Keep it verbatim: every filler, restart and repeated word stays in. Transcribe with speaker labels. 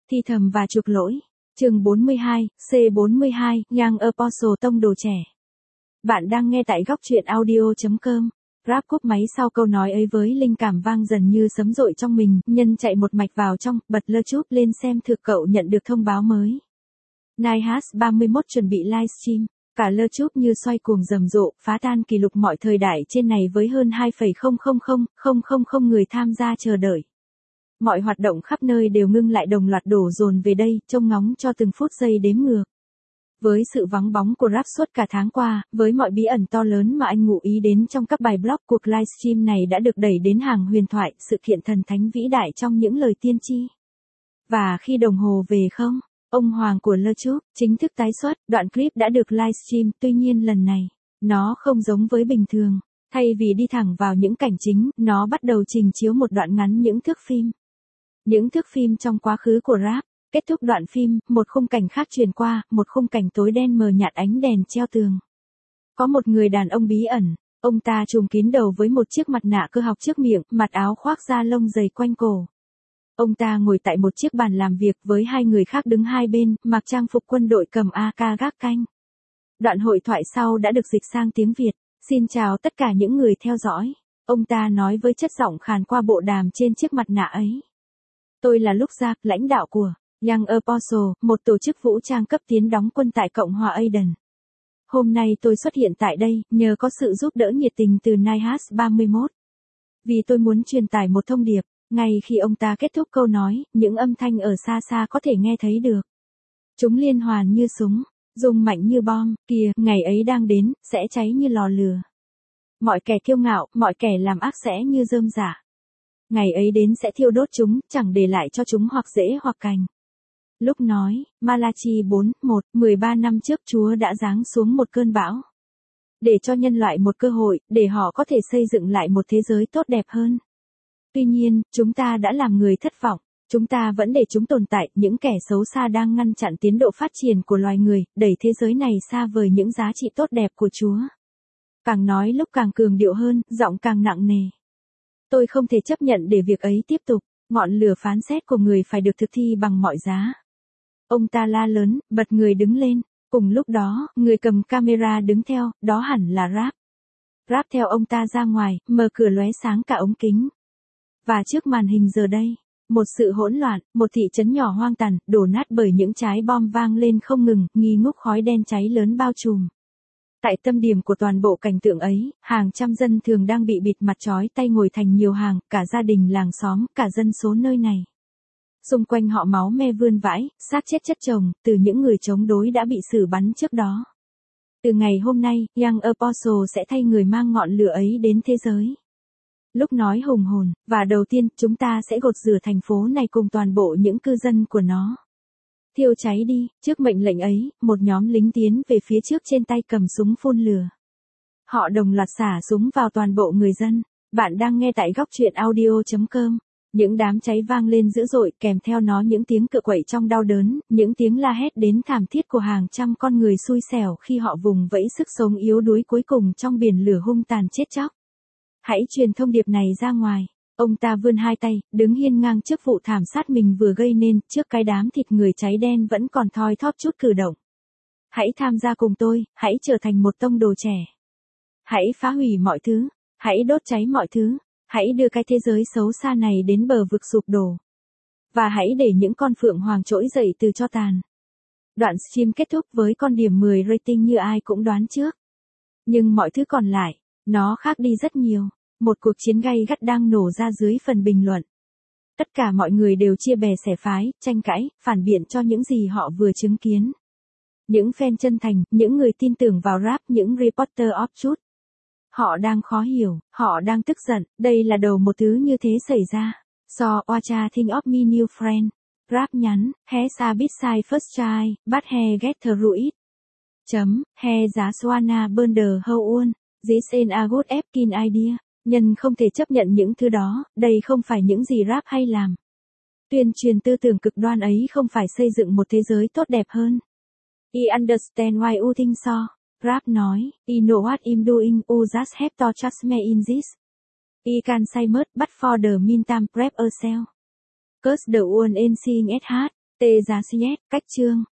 Speaker 1: Thi thầm và chuộc lỗi. Chương bốn mươi hai, C bốn mươi hai, Young Apostle tông đồ trẻ. Bạn đang nghe tại góc truyện audio chấm com. Rap cúp máy sau câu nói ấy với linh cảm vang dần như sấm dội trong mình, nhân chạy một mạch vào trong, bật YouTube lên xem thực cậu nhận được thông báo mới. Nihas ba mươi mốt chuẩn bị livestream, cả YouTube như xoay cuồng rầm rộ, phá tan kỷ lục mọi thời đại trên này với hơn hai phẩy không không không không không không người tham gia chờ đợi. Mọi hoạt động khắp nơi đều ngưng lại đồng loạt đổ dồn về đây, trông ngóng cho từng phút giây đếm ngược. Với sự vắng bóng của rap suốt cả tháng qua, với mọi bí ẩn to lớn mà anh ngụ ý đến trong các bài blog, cuộc livestream này đã được đẩy đến hàng huyền thoại, sự kiện thần thánh vĩ đại trong những lời tiên tri. Và khi đồng hồ về không, ông hoàng của YouTube chính thức tái xuất, đoạn clip đã được livestream, tuy nhiên lần này, nó không giống với bình thường. Thay vì đi thẳng vào những cảnh chính, nó bắt đầu trình chiếu một đoạn ngắn những thước phim. Những thước phim trong quá khứ của rap. Kết thúc đoạn phim, một khung cảnh khác truyền qua, một khung cảnh tối đen mờ nhạt ánh đèn treo tường. Có một người đàn ông bí ẩn, ông ta trùm kín đầu với một chiếc mặt nạ cơ học trước miệng, mặt áo khoác da lông dày quanh cổ. Ông ta ngồi tại một chiếc bàn làm việc với hai người khác đứng hai bên, mặc trang phục quân đội cầm a ca gác canh. Đoạn hội thoại sau đã được dịch sang tiếng Việt. Xin chào tất cả những người theo dõi. Ông ta nói với chất giọng khàn qua bộ đàm trên chiếc mặt nạ ấy. Tôi là Luke Jack, lãnh đạo của Young Apostle, một tổ chức vũ trang cấp tiến đóng quân tại Cộng hòa Aden. Hôm nay tôi xuất hiện tại đây, nhờ có sự giúp đỡ nhiệt tình từ Nihas ba mươi mốt. Vì tôi muốn truyền tải một thông điệp, ngay khi ông ta kết thúc câu nói, những âm thanh ở xa xa có thể nghe thấy được. Chúng liên hoàn như súng, rung mạnh như bom, kìa, ngày ấy đang đến, sẽ cháy như lò lửa. Mọi kẻ kiêu ngạo, mọi kẻ làm ác sẽ như rơm rạ. Ngày ấy đến sẽ thiêu đốt chúng, chẳng để lại cho chúng hoặc rễ hoặc cành. Lúc nói, Malachi bốn, một, mười ba năm trước Chúa đã giáng xuống một cơn bão. Để cho nhân loại một cơ hội, để họ có thể xây dựng lại một thế giới tốt đẹp hơn. Tuy nhiên, chúng ta đã làm người thất vọng. Chúng ta vẫn để chúng tồn tại, những kẻ xấu xa đang ngăn chặn tiến độ phát triển của loài người, đẩy thế giới này xa vời những giá trị tốt đẹp của Chúa. Càng nói lúc càng cường điệu hơn, giọng càng nặng nề. Tôi không thể chấp nhận để việc ấy tiếp tục, ngọn lửa phán xét của người phải được thực thi bằng mọi giá. Ông ta la lớn, bật người đứng lên. Cùng lúc đó, người cầm camera đứng theo, đó hẳn là Rap. Rap theo ông ta ra ngoài, mở cửa lóe sáng cả ống kính. Và trước màn hình giờ đây, một sự hỗn loạn, một thị trấn nhỏ hoang tàn, đổ nát bởi những trái bom vang lên không ngừng, nghi ngút khói đen cháy lớn bao trùm. Tại tâm điểm của toàn bộ cảnh tượng ấy, hàng trăm dân thường đang bị bịt mặt trói tay ngồi thành nhiều hàng, cả gia đình làng xóm, cả dân số nơi này. Xung quanh họ máu me vươn vãi, xác chết chất chồng, từ những người chống đối đã bị xử bắn trước đó. Từ ngày hôm nay, Young Apostle sẽ thay người mang ngọn lửa ấy đến thế giới. Lúc nói hùng hồn, và đầu tiên, chúng ta sẽ gột rửa thành phố này cùng toàn bộ những cư dân của nó. Thiêu cháy đi, trước mệnh lệnh ấy, một nhóm lính tiến về phía trước trên tay cầm súng phun lửa. Họ đồng loạt xả súng vào toàn bộ người dân. Bạn đang nghe tại góc truyện audio chấm com. Những đám cháy vang lên dữ dội, kèm theo nó những tiếng cựa quậy trong đau đớn, những tiếng la hét đến thảm thiết của hàng trăm con người xui xẻo khi họ vùng vẫy sức sống yếu đuối cuối cùng trong biển lửa hung tàn chết chóc. Hãy truyền thông điệp này ra ngoài. Ông ta vươn hai tay, đứng hiên ngang trước vụ thảm sát mình vừa gây nên, trước cái đám thịt người cháy đen vẫn còn thoi thóp chút cử động. Hãy tham gia cùng tôi, hãy trở thành một tông đồ trẻ. Hãy phá hủy mọi thứ, hãy đốt cháy mọi thứ, hãy đưa cái thế giới xấu xa này đến bờ vực sụp đổ. Và hãy để những con phượng hoàng trỗi dậy từ tro tàn. Đoạn stream kết thúc với con điểm mười rating như ai cũng đoán trước. Nhưng mọi thứ còn lại, nó khác đi rất nhiều. Một cuộc chiến gay gắt đang nổ ra dưới phần bình luận. Tất cả mọi người đều chia bè xẻ phái, tranh cãi, phản biện cho những gì họ vừa chứng kiến. Những fan chân thành, những người tin tưởng vào rap, những reporter offshoot. Họ đang khó hiểu, họ đang tức giận, đây là đầu một thứ như thế xảy ra. So, Ocha think of me new friend. Rap nhắn, has a bit side first child, but he get through it. Chấm, he giá swana burner how on, this ain't a good Epkin idea. Nhân không thể chấp nhận những thứ đó, đây không phải những gì rap hay làm. Tuyên truyền tư tưởng cực đoan ấy không phải xây dựng một thế giới tốt đẹp hơn. I understand why you think so. Rap nói, I know what I'm doing, you just have to trust me in this. I can say much, but for the meantime prep yourself. Cause the one ain't seeing it hard. T giá C S, cách chương.